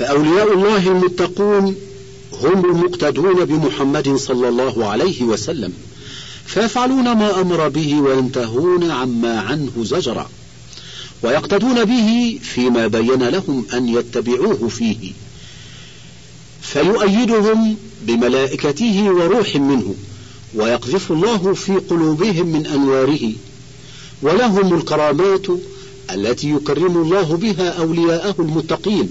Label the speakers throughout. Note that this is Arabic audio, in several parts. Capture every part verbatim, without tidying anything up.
Speaker 1: فأولياء الله المتقون هم المقتدون بمحمد صلى الله عليه وسلم، فيفعلون ما أمر به وينتهون عما عنه زجرا، ويقتدون به فيما بين لهم أن يتبعوه فيه، فيؤيدهم بملائكته وروح منه، ويقذف الله في قلوبهم من أنواره، ولهم الكرامات التي يكرم الله بها أولياءه المتقين.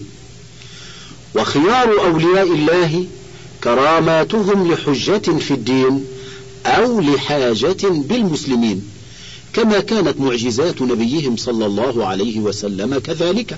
Speaker 1: وخيار أولياء الله كراماتهم لحجة في الدين أو لحاجة بالمسلمين، كما كانت معجزات نبيهم صلى الله عليه وسلم كذلك.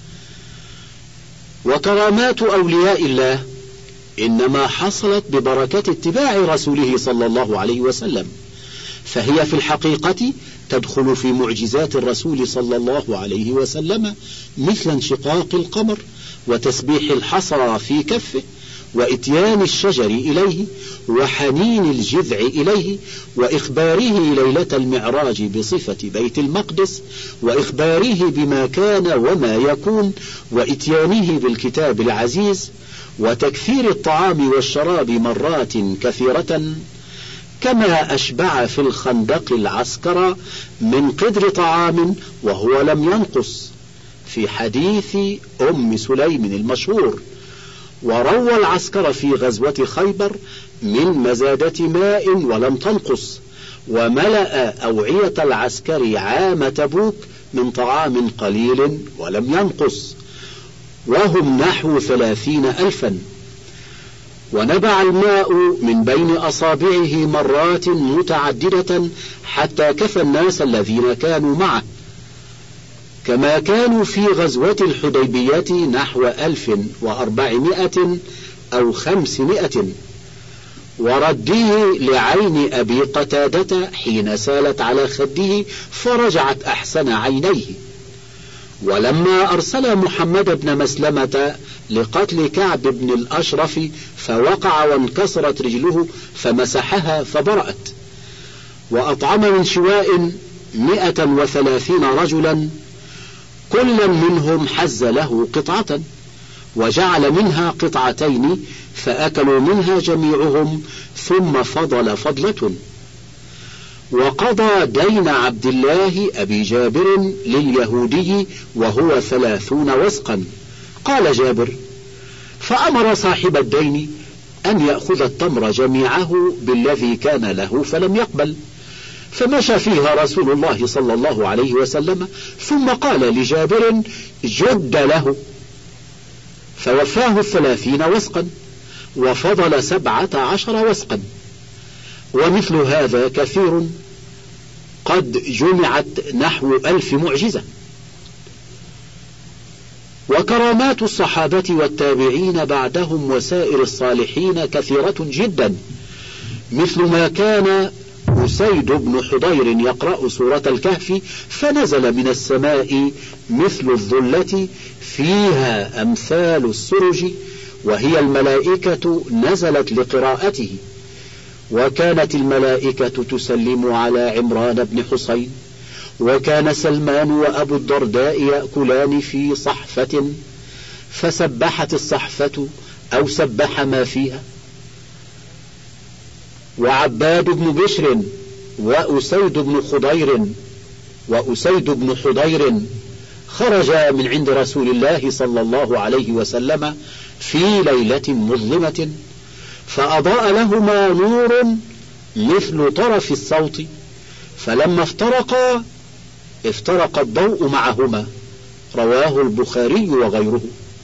Speaker 1: وكرامات أولياء الله إنما حصلت ببركة اتباع رسوله صلى الله عليه وسلم، فهي في الحقيقة تدخل في معجزات الرسول صلى الله عليه وسلم، مثل انشقاق القمر وتسبيح الحصى في كفه وإتيان الشجر إليه وحنين الجذع إليه، وإخباره ليلة المعراج بصفة بيت المقدس، وإخباره بما كان وما يكون، وإتيانه بالكتاب العزيز، وتكثير الطعام والشراب مرات كثيرة، كما أشبع في الخندق العسكر من قدر طعام وهو لم ينقص، في حديث أم سليم المشهور: وروى العسكر في غزوة خيبر من مزادة ماء ولم تنقص، وملأ أوعية العسكر عام تبوك من طعام قليل ولم ينقص، وهم نحو ثلاثين ألفا. ونبع الماء من بين أصابعه مرات متعددة حتى كفى الناس الذين كانوا معه، كما كانوا في غزوة الحديبية نحو ألف وأربعمائة أو خمسمائة. ورديه لعين أبي قتادة حين سالت على خده فرجعت أحسن عينيه. ولما أرسل محمد بن مسلمة لقتل كعب بن الأشرف فوقع وانكسرت رجله فمسحها فبرأت. وأطعم من شواء مئة وثلاثين رجلا، كل منهم حز له قطعة، وجعل منها قطعتين فأكلوا منها جميعهم، ثم فضل فضلة. وقضى دين عبد الله أبي جابر لليهودي وهو ثلاثون وسقا. قال جابر: فأمر صاحب الدين أن يأخذ التمر جميعه بالذي كان له فلم يقبل، فمشى فيها رسول الله صلى الله عليه وسلم، ثم قال لجابر: جد له، فوفاه الثلاثين وسقا وفضل سبعة عشر وسقا. ومثل هذا كثير، قد جمعت نحو ألف معجزة. وكرامات الصحابة والتابعين بعدهم وسائر الصالحين كثيرة جدا، مثل ما كان أسيد بن حضير يقرأ سورة الكهف فنزل من السماء مثل الظلة فيها أمثال السرج، وهي الملائكة نزلت لقراءته. وكانت الملائكة تسلم على عمران بن حسين، وكان سلمان وأبو الدرداء يأكلان في صحفة فسبحت الصحفة أو سبح ما فيها. وعباد بن بشر وأسيد بن خضير وأسيد بن حضير خرجا من عند رسول الله صلى الله عليه وسلم في ليلة مظلمة، فأضاء لهما نور مثل طرف الصوت، فلما افترقا افترق الضوء معهما. رواه البخاري وغيره.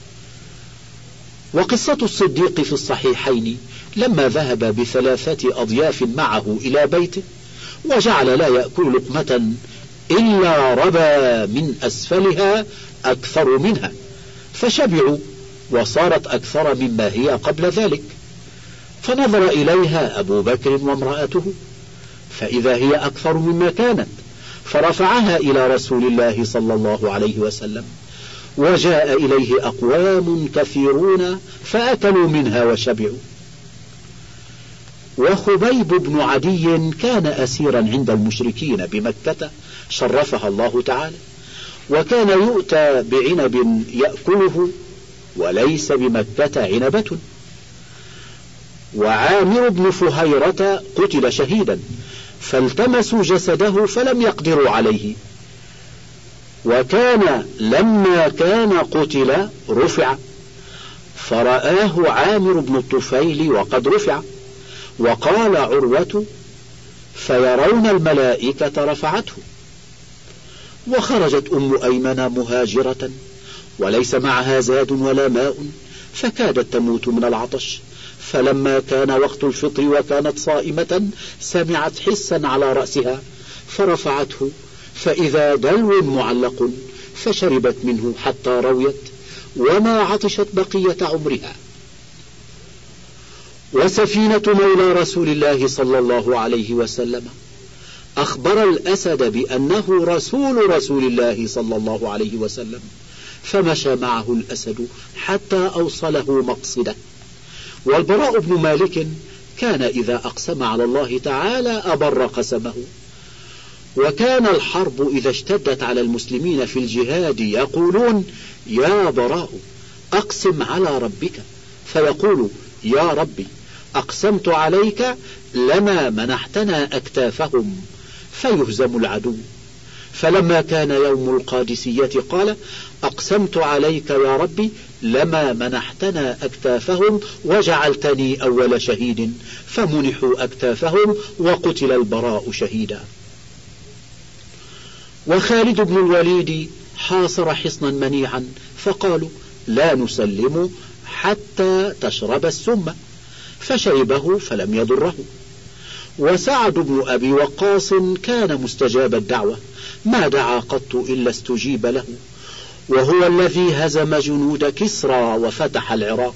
Speaker 1: وقصة الصديق في الصحيحين لما ذهب بثلاثة أضياف معه إلى بيته وجعل لا يأكل لقمة إلا ربى من أسفلها أكثر منها، فشبعوا وصارت أكثر مما هي قبل ذلك، فنظر إليها أبو بكر وامرأته فإذا هي أكثر مما كانت، فرفعها إلى رسول الله صلى الله عليه وسلم، وجاء إليه أقوام كثيرون فأكلوا منها وشبعوا. وخبيب بن عدي كان أسيرا عند المشركين بمكة شرفها الله تعالى، وكان يؤتى بعنب يأكله وليس بمكة عنبة. وعامر بن فهيرة قتل شهيدا، فالتمسوا جسده فلم يقدروا عليه، وكان لما كان قتل رفع، فرآه عامر بن الطفيل وقد رفع، وقال عروة: فيرون الملائكة رفعته. وخرجت أم أيمن مهاجرة وليس معها زاد ولا ماء، فكادت تموت من العطش، فلما كان وقت الفطر وكانت صائمة سمعت حسا على رأسها فرفعته، فإذا دلو معلق، فشربت منه حتى رويت، وما عطشت بقية عمرها. وسفينة مولى رسول الله صلى الله عليه وسلم أخبر الأسد بأنه رسول رسول الله صلى الله عليه وسلم، فمشى معه الأسد حتى أوصله مقصده. والبراء بن مالك كان إذا أقسم على الله تعالى أبر قسمه. وكان الحرب إذا اشتدت على المسلمين في الجهاد يقولون: يا براء أقسم على ربك، فيقول: يا ربي أقسمت عليك لما منحتنا أكتافهم، فيهزم العدو. فلما كان يوم القادسية قال: أقسمت عليك يا ربي لما منحتنا أكتافهم وجعلتني أول شهيد، فمنحوا أكتافهم وقتل البراء شهيدا. وخالد بن الوليد حاصر حصنا منيعا، فقالوا: لا نسلم حتى تشرب السم، فشربه فلم يضره. وسعد بن أبي وقاص كان مستجاب الدعوة، ما دعا قط إلا استجيب له، وهو الذي هزم جنود كسرى وفتح العراق.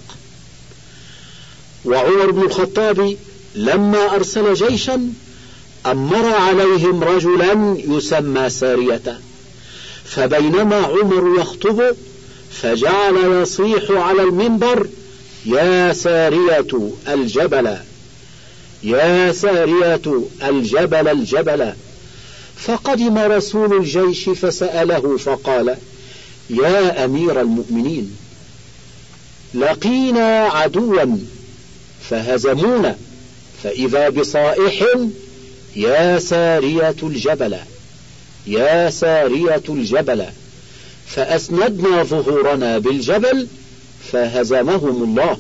Speaker 1: وعمر بن الخطاب لما أرسل جيشا أمر عليهم رجلا يسمى سارية، فبينما عمر يخطب فجعل يصيح على المنبر: يا سارية الجبل، يا سارية الجبل الجبل. فقدم رسول الجيش فسأله فقال: يا أمير المؤمنين، لقينا عدوا فهزمونا، فإذا بصائح: يا سارية الجبل، يا سارية الجبل، فأسندنا ظهورنا بالجبل فهزمهم الله.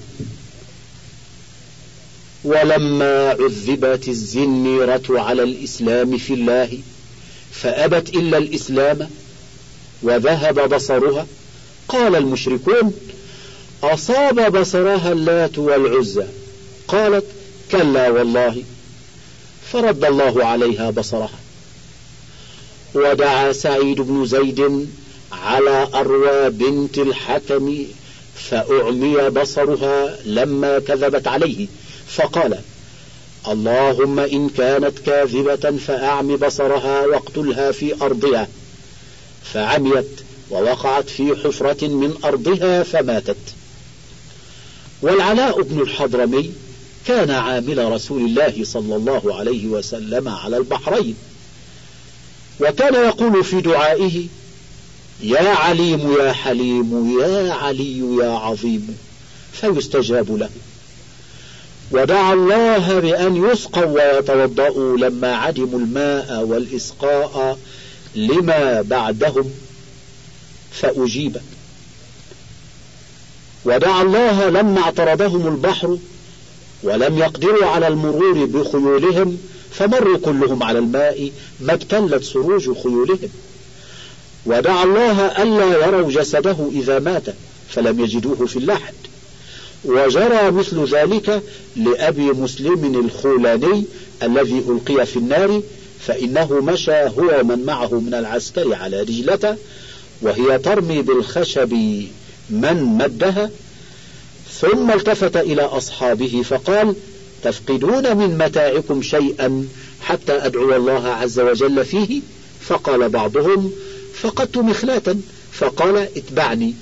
Speaker 1: ولما عذبت الزنيرة على الإسلام في الله فأبت إلا الإسلام وذهب بصرها، قال المشركون: أصاب بصرها اللات والعزى. قالت: كلا والله، فرد الله عليها بصرها. ودعا سعيد بن زيد على أروى بنت الحكم فأعمي بصرها لما كذبت عليه، فقال: اللهم إن كانت كاذبة فأعم بصرها واقتلها في أرضها. فعميت ووقعت في حفرة من أرضها فماتت. والعلاء بن الحضرمي كان عامل رسول الله صلى الله عليه وسلم على البحرين، وكان يقول في دعائه: يا عليم يا حليم يا علي يا عظيم، فيستجاب له. ودعا الله بأن يسقوا ويتوضأوا لما عدموا الماء والإسقاء لما بعدهم فأجيب. ودعا الله لما اعترضهم البحر ولم يقدروا على المرور بخيولهم فمروا كلهم على الماء ما ابتلت سروج خيولهم. ودعا الله ألا يروا جسده إذا مات فلم يجدوه في اللحد. وجرى مثل ذلك لأبي مسلم الخولاني الذي ألقي في النار، فإنه مشى هو من معه من العسكر على رجلته وهي ترمي بالخشب من مدها، ثم التفت إلى أصحابه فقال: تفقدون من متاعكم شيئا حتى أدعو الله عز وجل فيه؟ فقال بعضهم: فقدت مخلاة. فقال: اتبعني.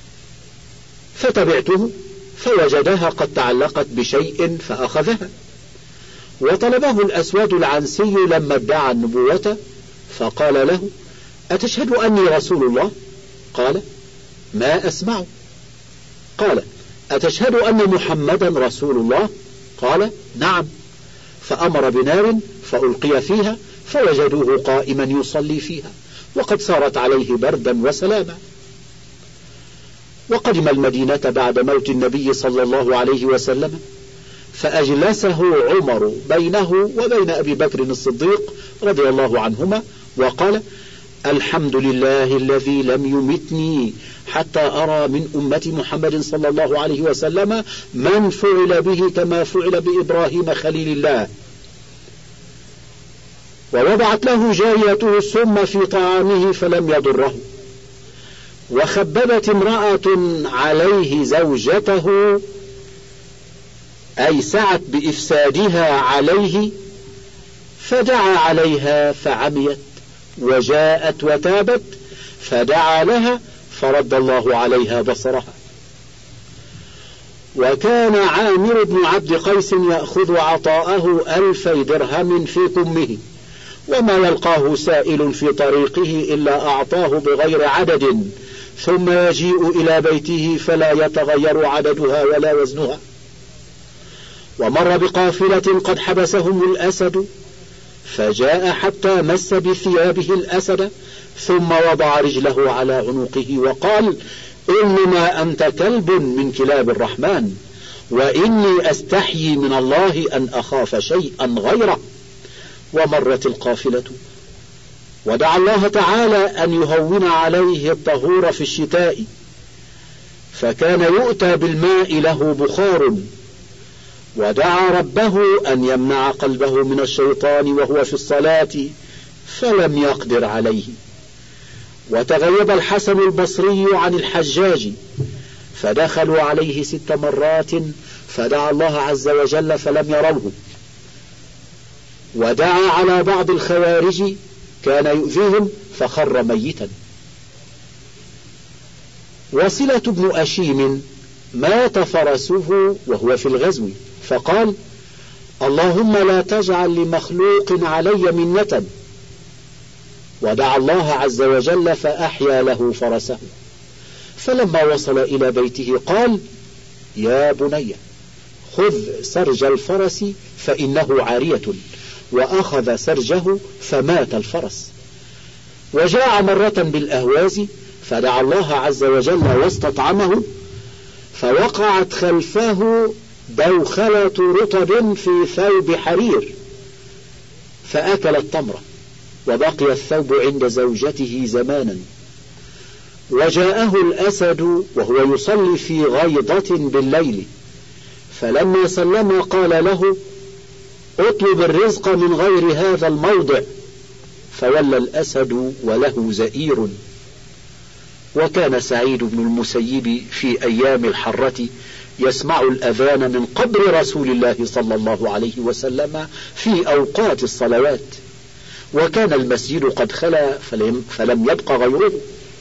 Speaker 1: فتبعته فوجدها قد تعلقت بشيء فأخذها. وطلبه الأسود العنسي لما ادعى النبوة فقال له: أتشهد أني رسول الله؟ قال: ما أسمع. قال: أتشهد أن محمدا رسول الله؟ قال: نعم. فأمر بنار فألقي فيها فوجدوه قائما يصلي فيها وقد صارت عليه بردا وسلاما. وقدم المدينة بعد موت النبي صلى الله عليه وسلم، فأجلسه عمر بينه وبين أبي بكر الصديق رضي الله عنهما وقال: الحمد لله الذي لم يمتني حتى أرى من أمة محمد صلى الله عليه وسلم من فعل به كما فعل بإبراهيم خليل الله. ووضعت له جاريته السم في طعامه فلم يضره، وخببت امرأة عليه زوجته أي سعت بإفسادها عليه، فدعا عليها فعميت، وجاءت وتابت فدعا لها فرد الله عليها بصرها. وكان عامر بن عبد قيس يأخذ عطاءه ألفي درهم في كمه، وما يلقاه سائل في طريقه إلا أعطاه بغير عدد، ثم يجيء إلى بيته فلا يتغير عددها ولا وزنها. ومر بقافلة قد حبسهم الأسد، فجاء حتى مس بثيابه الأسد، ثم وضع رجله على عنقه وقال: إنما أنت كلب من كلاب الرحمن، وإني أستحيي من الله أن أخاف شيئا غيره. ومرت القافلة، ودعا الله تعالى أن يهون عليه الطهور في الشتاء، فكان يؤتى بالماء له بخار، ودعا ربه أن يمنع قلبه من الشيطان وهو في الصلاة فلم يقدر عليه. وتغيب الحسن البصري عن الحجاج، فدخلوا عليه ست مرات فدعا الله عز وجل فلم يروه. ودعا على بعض الخوارج كان يؤذيهم فخر ميتا. وصلة بن أشيم مات فرسه وهو في الغزو، فقال: اللهم لا تجعل لمخلوق علي منة. ودعا الله عز وجل فأحيا له فرسه. فلما وصل إلى بيته قال: يا بني خذ سرج الفرس فإنه عارية، وأخذ سرجه فمات الفرس. وجاء مرة بالأهواز فدعا الله عز وجل واستطعمه، فوقعت خلفه دوخلة رطب في ثوب حرير فأكل التمرة، وبقي الثوب عند زوجته زمانا. وجاءه الأسد وهو يصلي في غيضة بالليل، فلما سلم قال له: اطلب الرزق من غير هذا الموضع، فولى الأسد وله زئير. وكان سعيد بن المسيب في أيام الحرة يسمع الأذان من قبر رسول الله صلى الله عليه وسلم في أوقات الصلوات، وكان المسجد قد خلا فلم, فلم يبق غيره.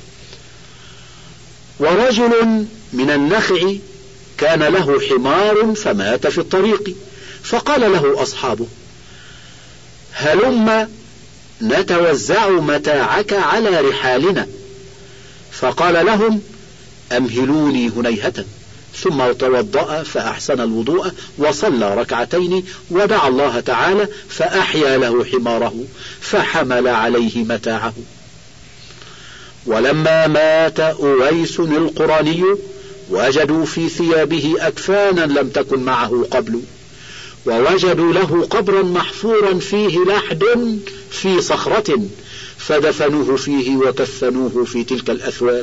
Speaker 1: ورجل من النخع كان له حمار فمات في الطريق، فقال له أصحابه: هلم نتوزع متاعك على رحالنا. فقال لهم: أمهلوني هنيهة. ثم توضأ فأحسن الوضوء وصلى ركعتين، ودعا الله تعالى فأحيا له حماره فحمل عليه متاعه. ولما مات أويس القراني وجدوا في ثيابه أكفانا لم تكن معه قبل، ووجدوا له قبرا محفورا فيه لحد في صخرة، فدفنوه فيه وكفنوه في تلك الأثواب.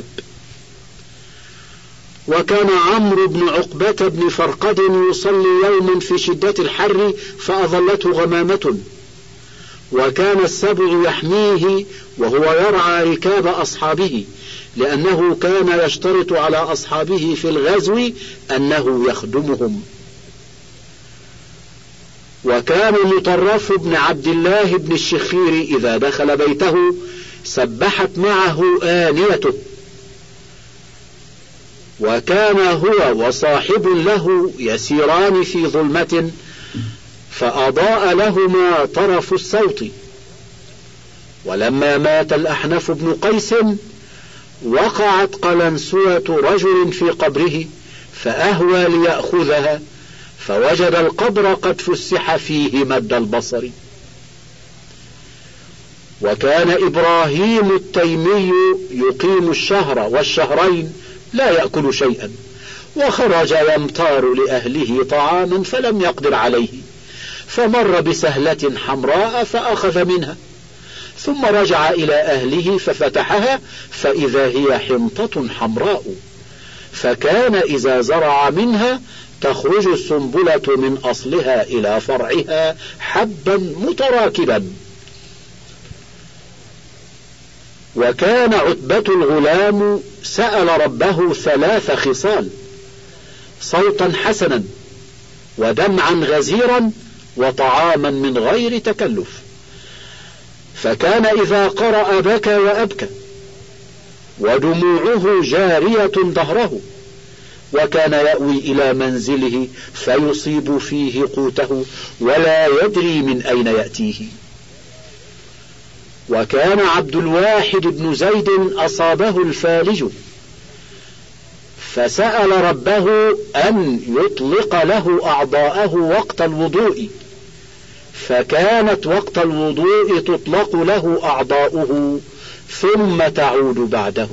Speaker 1: وكان عمرو بن عقبة بن فرقد يصلي يوما في شدة الحر فأظلته غمامة، وكان السبع يحميه وهو يرعى ركاب أصحابه، لأنه كان يشترط على أصحابه في الغزو أنه يخدمهم. وكان مطرف بن عبد الله بن الشخير إذا دخل بيته سبحت معه آنيته. وكان هو وصاحب له يسيران في ظلمة فأضاء لهما طرف الصوت. ولما مات الأحنف بن قيس وقعت قلنسوة رجل في قبره، فأهوى ليأخذها فوجد القبر قد فسح فيه مد البصر. وكان إبراهيم التيمي يقيم الشهر والشهرين لا يأكل شيئا، وخرج يمتار لأهله طعاما فلم يقدر عليه، فمر بسهلة حمراء فأخذ منها، ثم رجع إلى أهله ففتحها فإذا هي حنطة حمراء، فكان إذا زرع منها تخرج السنبلة من أصلها إلى فرعها حبا متراكبا. وكان عتبة الغلام سأل ربه ثلاث خصال: صوتا حسنا، ودمعا غزيرا، وطعاما من غير تكلف. فكان إذا قرأ بكى وأبكى، ودموعه جارية ظهره، وكان يأوي إلى منزله فيصيب فيه قوته ولا يدري من أين يأتيه. وكان عبد الواحد بن زيد أصابه الفالج، فسأل ربه أن يطلق له أعضاءه وقت الوضوء، فكانت وقت الوضوء تطلق له أعضاؤه ثم تعود بعده.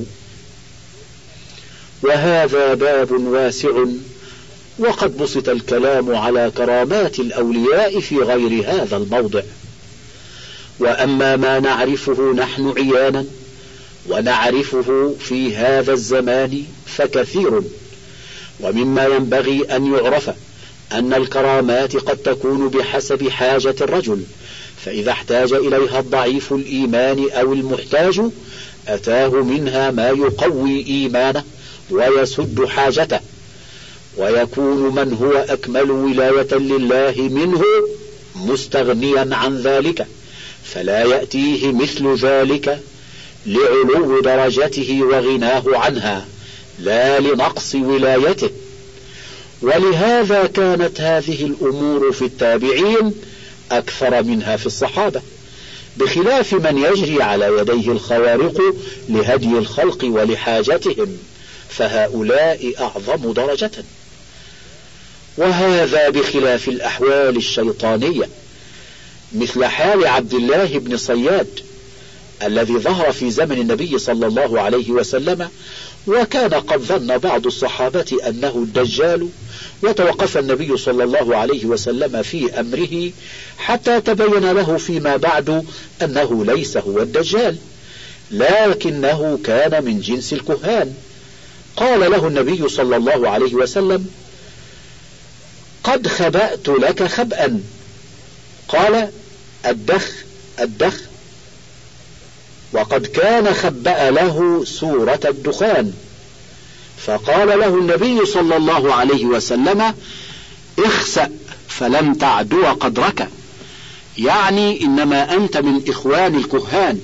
Speaker 1: وهذا باب واسع، وقد بسط الكلام على كرامات الأولياء في غير هذا الموضع. وأما ما نعرفه نحن عيانا ونعرفه في هذا الزمان فكثير. ومما ينبغي أن يعرف أن الكرامات قد تكون بحسب حاجة الرجل، فإذا احتاج إليها الضعيف الإيمان أو المحتاج أتاه منها ما يقوي إيمانه ويسد حاجته، ويكون من هو أكمل ولاية لله منه مستغنيا عن ذلك، فلا يأتيه مثل ذلك لعلو درجته وغناه عنها، لا لنقص ولايته. ولهذا كانت هذه الأمور في التابعين أكثر منها في الصحابة، بخلاف من يجري على يديه الخوارق لهدي الخلق ولحاجتهم، فهؤلاء أعظم درجة. وهذا بخلاف الأحوال الشيطانية، مثل حال عبد الله بن صياد الذي ظهر في زمن النبي صلى الله عليه وسلم، وكان قد ظن بعض الصحابة أنه الدجال، وتوقف النبي صلى الله عليه وسلم في أمره حتى تبين له فيما بعد أنه ليس هو الدجال، لكنه كان من جنس الكهان. قال له النبي صلى الله عليه وسلم: قد خبأت لك خبأ. قال: الدخ الدخ. وقد كان خبأ له سورة الدخان، فقال له النبي صلى الله عليه وسلم: اخسأ فلم تعدو قدرك، يعني إنما أنت من إخوان الكهان.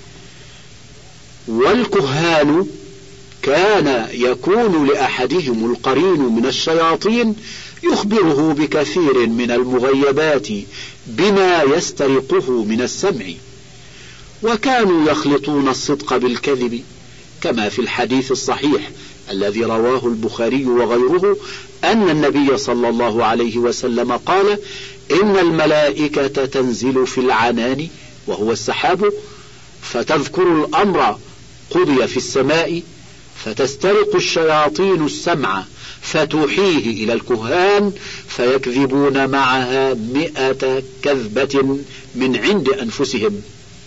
Speaker 1: والكهان كان يكون لأحدهم القرين من الشياطين يخبره بكثير من المغيبات بما يسترقه من السمع، وكانوا يخلطون الصدق بالكذب، كما في الحديث الصحيح الذي رواه البخاري وغيره أن النبي صلى الله عليه وسلم قال: إن الملائكة تنزل في العنان وهو السحاب، فتذكر الأمر قضي في السماء، فتسترق الشياطين السمع فتوحيه إلى الكهان، فيكذبون معها مئة كذبة من عند أنفسهم.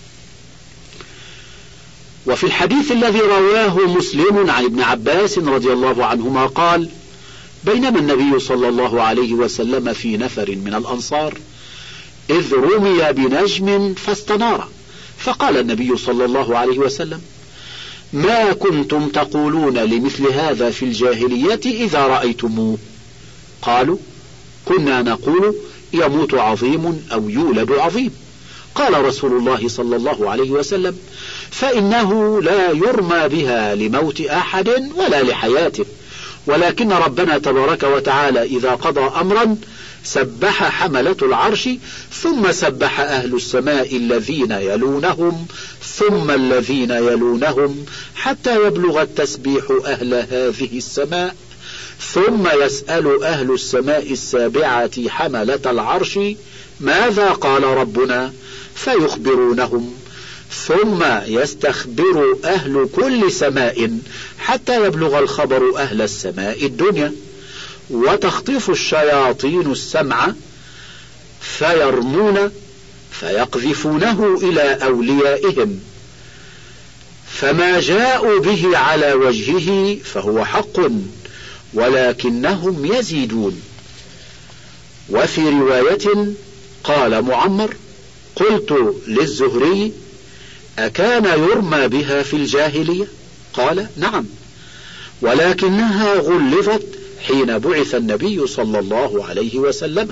Speaker 1: وفي الحديث الذي رواه مسلم عن ابن عباس رضي الله عنهما قال: بينما النبي صلى الله عليه وسلم في نفر من الأنصار إذ رمي بنجم فاستنار، فقال النبي صلى الله عليه وسلم: ما كنتم تقولون لمثل هذا في الجاهلية إذا رأيتموه؟ قالوا: كنا نقول يموت عظيم أو يولد عظيم. قال رسول الله صلى الله عليه وسلم: فإنه لا يرمى بها لموت أحد ولا لحياته، ولكن ربنا تبارك وتعالى إذا قضى أمرا سبح حملة العرش، ثم سبح أهل السماء الذين يلونهم، ثم الذين يلونهم، حتى يبلغ التسبيح أهل هذه السماء، ثم يسأل أهل السماء السابعة حملة العرش ماذا قال ربنا فيخبرونهم، ثم يستخبر أهل كل سماء حتى يبلغ الخبر أهل السماء الدنيا، وتخطف الشياطين السمع فيرمون فيقذفونه إلى أوليائهم، فما جاءوا به على وجهه فهو حق ولكنهم يزيدون. وفي رواية قال معمر: قلت للزهري: أكان يرمى بها في الجاهلية؟ قال: نعم، ولكنها غلظت حين بعث النبي صلى الله عليه وسلم.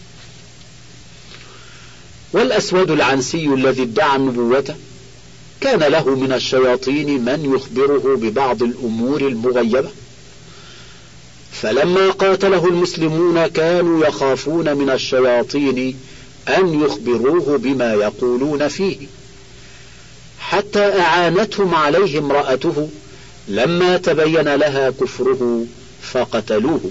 Speaker 1: والأسود العنسي الذي ادعى النبوة كان له من الشياطين من يخبره ببعض الأمور المغيبة، فلما قاتله المسلمون كانوا يخافون من الشياطين أن يخبروه بما يقولون فيه، حتى أعانتهم عليه امرأته لما تبين لها كفره فقتلوه.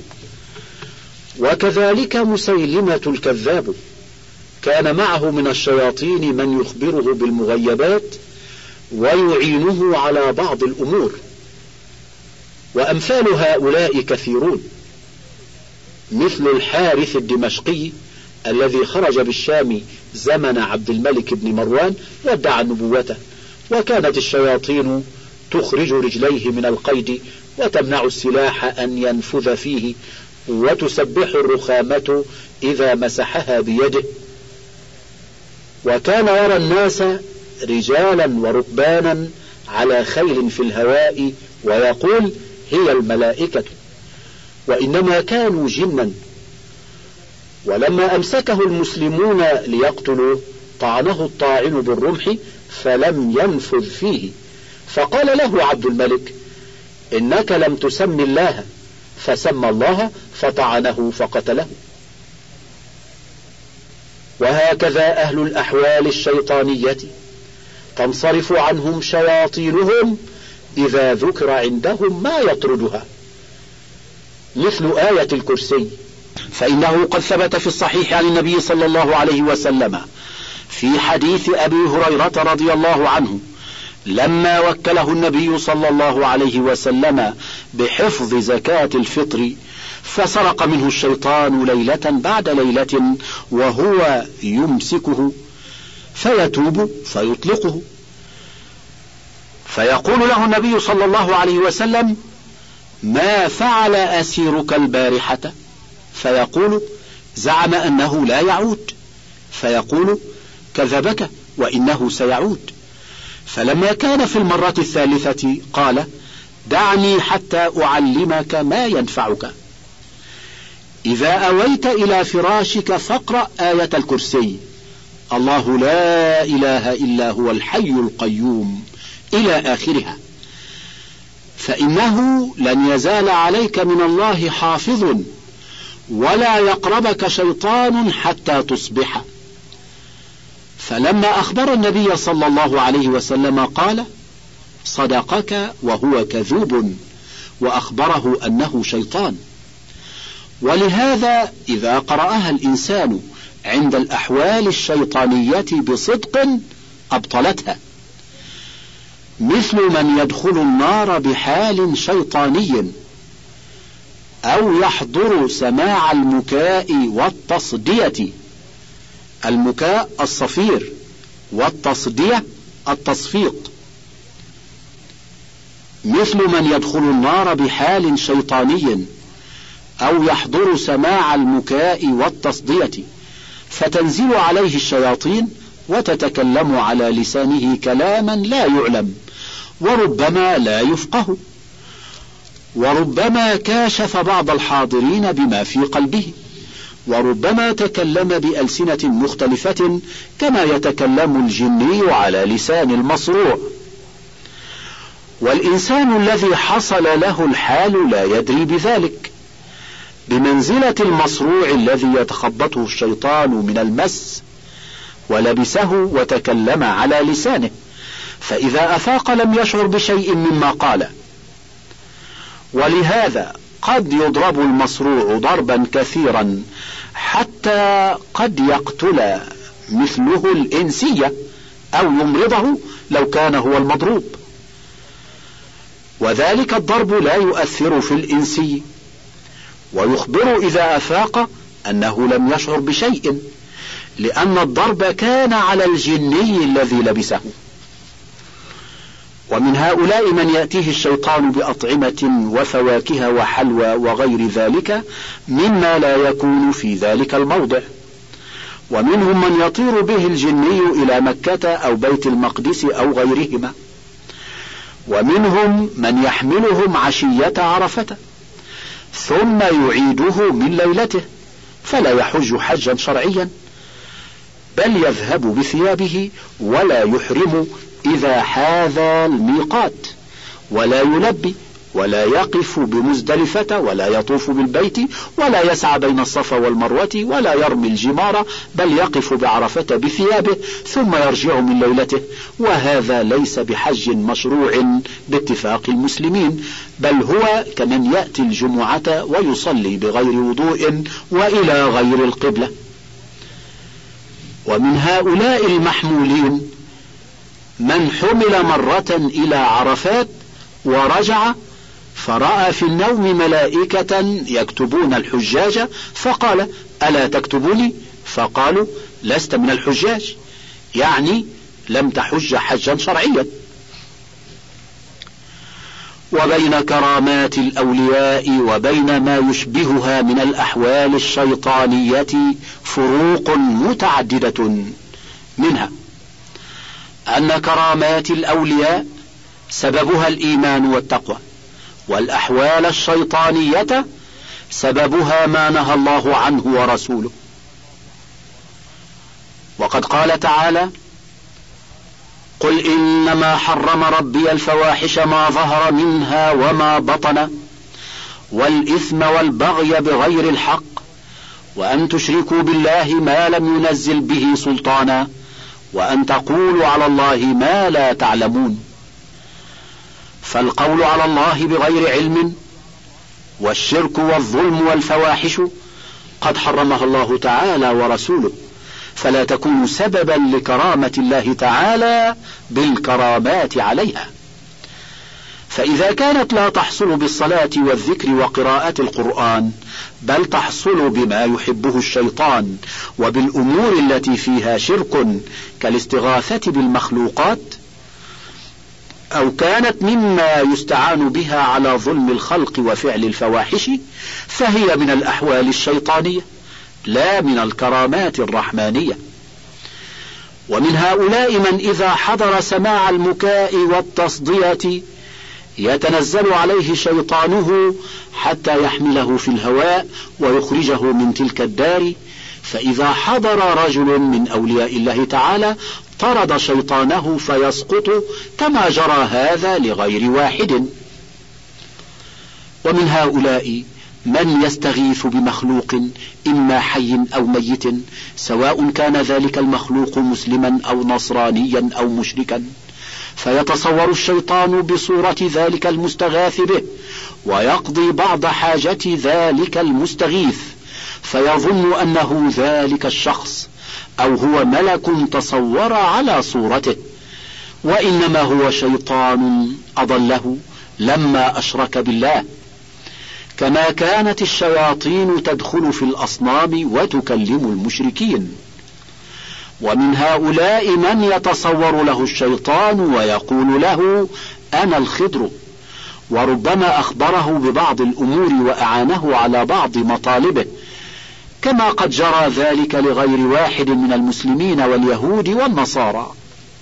Speaker 1: وكذلك مسيلمة الكذاب كان معه من الشياطين من يخبره بالمغيبات ويعينه على بعض الأمور، وأمثال هؤلاء كثيرون، مثل الحارث الدمشقي الذي خرج بالشام زمن عبد الملك بن مروان وادعى النبوة، وكانت الشياطين تخرج رجليه من القيد وتمنع السلاح أن ينفذ فيه، وتسبح الرخامة إذا مسحها بيده، وكان يرى الناس رجالا وركبانا على خيل في الهواء ويقول: هي الملائكة، وإنما كانوا جنا. ولما أمسكه المسلمون ليقتلوه طعنه الطاعن بالرمح فلم ينفذ فيه، فقال له عبد الملك: إنك لم تسم الله، فسمى الله فطعنه فقتله. وهكذا أهل الأحوال الشيطانية تنصرف عنهم شياطينهم إذا ذكر عندهم ما يطردها، مثل آية الكرسي، فإنه قد ثبت في الصحيح عن النبي صلى الله عليه وسلم في حديث أبي هريرة رضي الله عنه لما وكله النبي صلى الله عليه وسلم بحفظ زكاة الفطر، فسرق منه الشيطان ليلة بعد ليلة وهو يمسكه، فيتوب فيطلقه، فيقول له النبي صلى الله عليه وسلم: ما فعل أسيرك البارحة؟ فيقول: زعم أنه لا يعود. فيقول: كذبك وإنه سيعود. فلما كان في المرة الثالثة قال: دعني حتى أعلمك ما ينفعك، إذا أويت إلى فراشك فاقرأ آية الكرسي: الله لا إله إلا هو الحي القيوم إلى آخرها، فإنه لن يزال عليك من الله حافظ ولا يقربك شيطان حتى تصبح. فلما أخبر النبي صلى الله عليه وسلم قال: صدقك وهو كذوب، وأخبره أنه شيطان. ولهذا إذا قرأها الإنسان عند الأحوال الشيطانية بصدق أبطلتها، مثل من يدخل النار بحال شيطاني، أو يحضر سماع المكاء والتصدية. المكاء الصفير، والتصدية التصفيق. مثل من يدخل النار بحال شيطاني أو يحضر سماع المكاء والتصدية، فتنزل عليه الشياطين وتتكلم على لسانه كلاما لا يعلم، وربما لا يفقه، وربما كاشف بعض الحاضرين بما في قلبه، وربما تكلم بألسنة مختلفة كما يتكلم الجني على لسان المصروع. والإنسان الذي حصل له الحال لا يدري بذلك، بمنزلة المصروع الذي يتخبطه الشيطان من المس ولبسه وتكلم على لسانه، فإذا أفاق لم يشعر بشيء مما قال. ولهذا
Speaker 2: قد يضرب المصروع ضربا كثيرا حتى قد يقتل مثله الإنسية أو يمرضه لو كان هو المضروب، وذلك الضرب لا يؤثر في الإنسي، ويخبر إذا أفاق أنه لم يشعر بشيء، لأن الضرب كان على الجني الذي لبسه. ومن هؤلاء من يأتيه الشيطان بأطعمة وفواكه وحلوى وغير ذلك مما لا يكون في ذلك الموضع، ومنهم من يطير به الجني إلى مكة أو بيت المقدس أو غيرهما، ومنهم من يحملهم عشية عرفة ثم يعيده من ليلته، فلا يحج حجا شرعيا، بل يذهب بثيابه ولا يحرم إذا حاذى الميقات، ولا يلبي ولا يقف بمزدلفة ولا يطوف بالبيت ولا يسعى بين الصفا والمروة ولا يرمي الجمار، بل يقف بعرفة بثيابه ثم يرجع من ليلته، وهذا ليس بحج مشروع باتفاق المسلمين، بل هو كمن يأتي الجمعة ويصلي بغير وضوء وإلى غير القبلة. ومن هؤلاء المحمولين من حمل مرة إلى عرفات ورجع فرأى في النوم ملائكة يكتبون الحجاج، فقال: ألا تكتبوني؟ فقالوا: لست من الحجاج، يعني لم تحج حجا شرعيا. وبين كرامات الأولياء وبين ما يشبهها من الأحوال الشيطانية فروق متعددة، منها أن كرامات الأولياء سببها الإيمان والتقوى، والأحوال الشيطانية سببها ما نهى الله عنه ورسوله. وقد قال تعالى: قل إنما حرم ربي الفواحش ما ظهر منها وما بطن والإثم والبغي بغير الحق وأن تشركوا بالله ما لم ينزل به سلطانا وأن تقولوا على الله ما لا تعلمون. فالقول على الله بغير علم والشرك والظلم والفواحش قد حرمها الله تعالى ورسوله، فلا تكون سببا لكرامة الله تعالى بالكرامات عليها. فإذا كانت لا تحصل بالصلاة والذكر وقراءة القرآن، بل تحصل بما يحبه الشيطان وبالأمور التي فيها شرك كالاستغاثة بالمخلوقات، أو كانت مما يستعان بها على ظلم الخلق وفعل الفواحش، فهي من الأحوال الشيطانية لا من الكرامات الرحمانية. ومن هؤلاء من إذا حضر سماع المكاء والتصدية يتنزل عليه شيطانه حتى يحمله في الهواء ويخرجه من تلك الدار، فإذا حضر رجل من أولياء الله تعالى طرد شيطانه فيسقط، كما جرى هذا لغير واحد. ومن هؤلاء من يستغيث بمخلوق إما حي أو ميت، سواء كان ذلك المخلوق مسلما أو نصرانيا أو مشركا، فيتصور الشيطان بصورة ذلك المستغاث به ويقضي بعض حاجة ذلك المستغيث، فيظن أنه ذلك الشخص أو هو ملك تصور على صورته، وإنما هو شيطان أضله لما أشرك بالله، كما كانت الشياطين تدخل في الأصنام وتكلم المشركين. ومن هؤلاء من يتصور له الشيطان ويقول له: أنا الخضر، وربما أخبره ببعض الأمور وأعانه على بعض مطالبه، كما قد جرى ذلك لغير واحد من المسلمين واليهود والنصارى.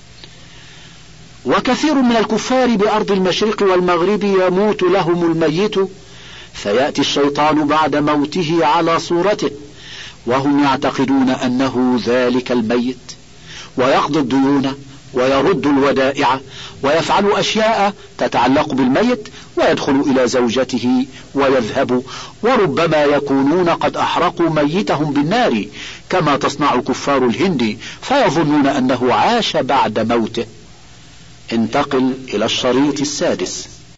Speaker 2: وكثير من الكفار بأرض المشرق والمغرب يموت لهم الميت، فيأتي الشيطان بعد موته على صورته وهم يعتقدون أنه ذلك الميت، ويقضي الديون ويرد الودائع ويفعل أشياء تتعلق بالميت، ويدخل إلى زوجته ويذهب، وربما يكونون قد أحرقوا ميتهم بالنار كما تصنع كفار الهند، فيظنون أنه عاش بعد موته. انتقل إلى الشريط السادس.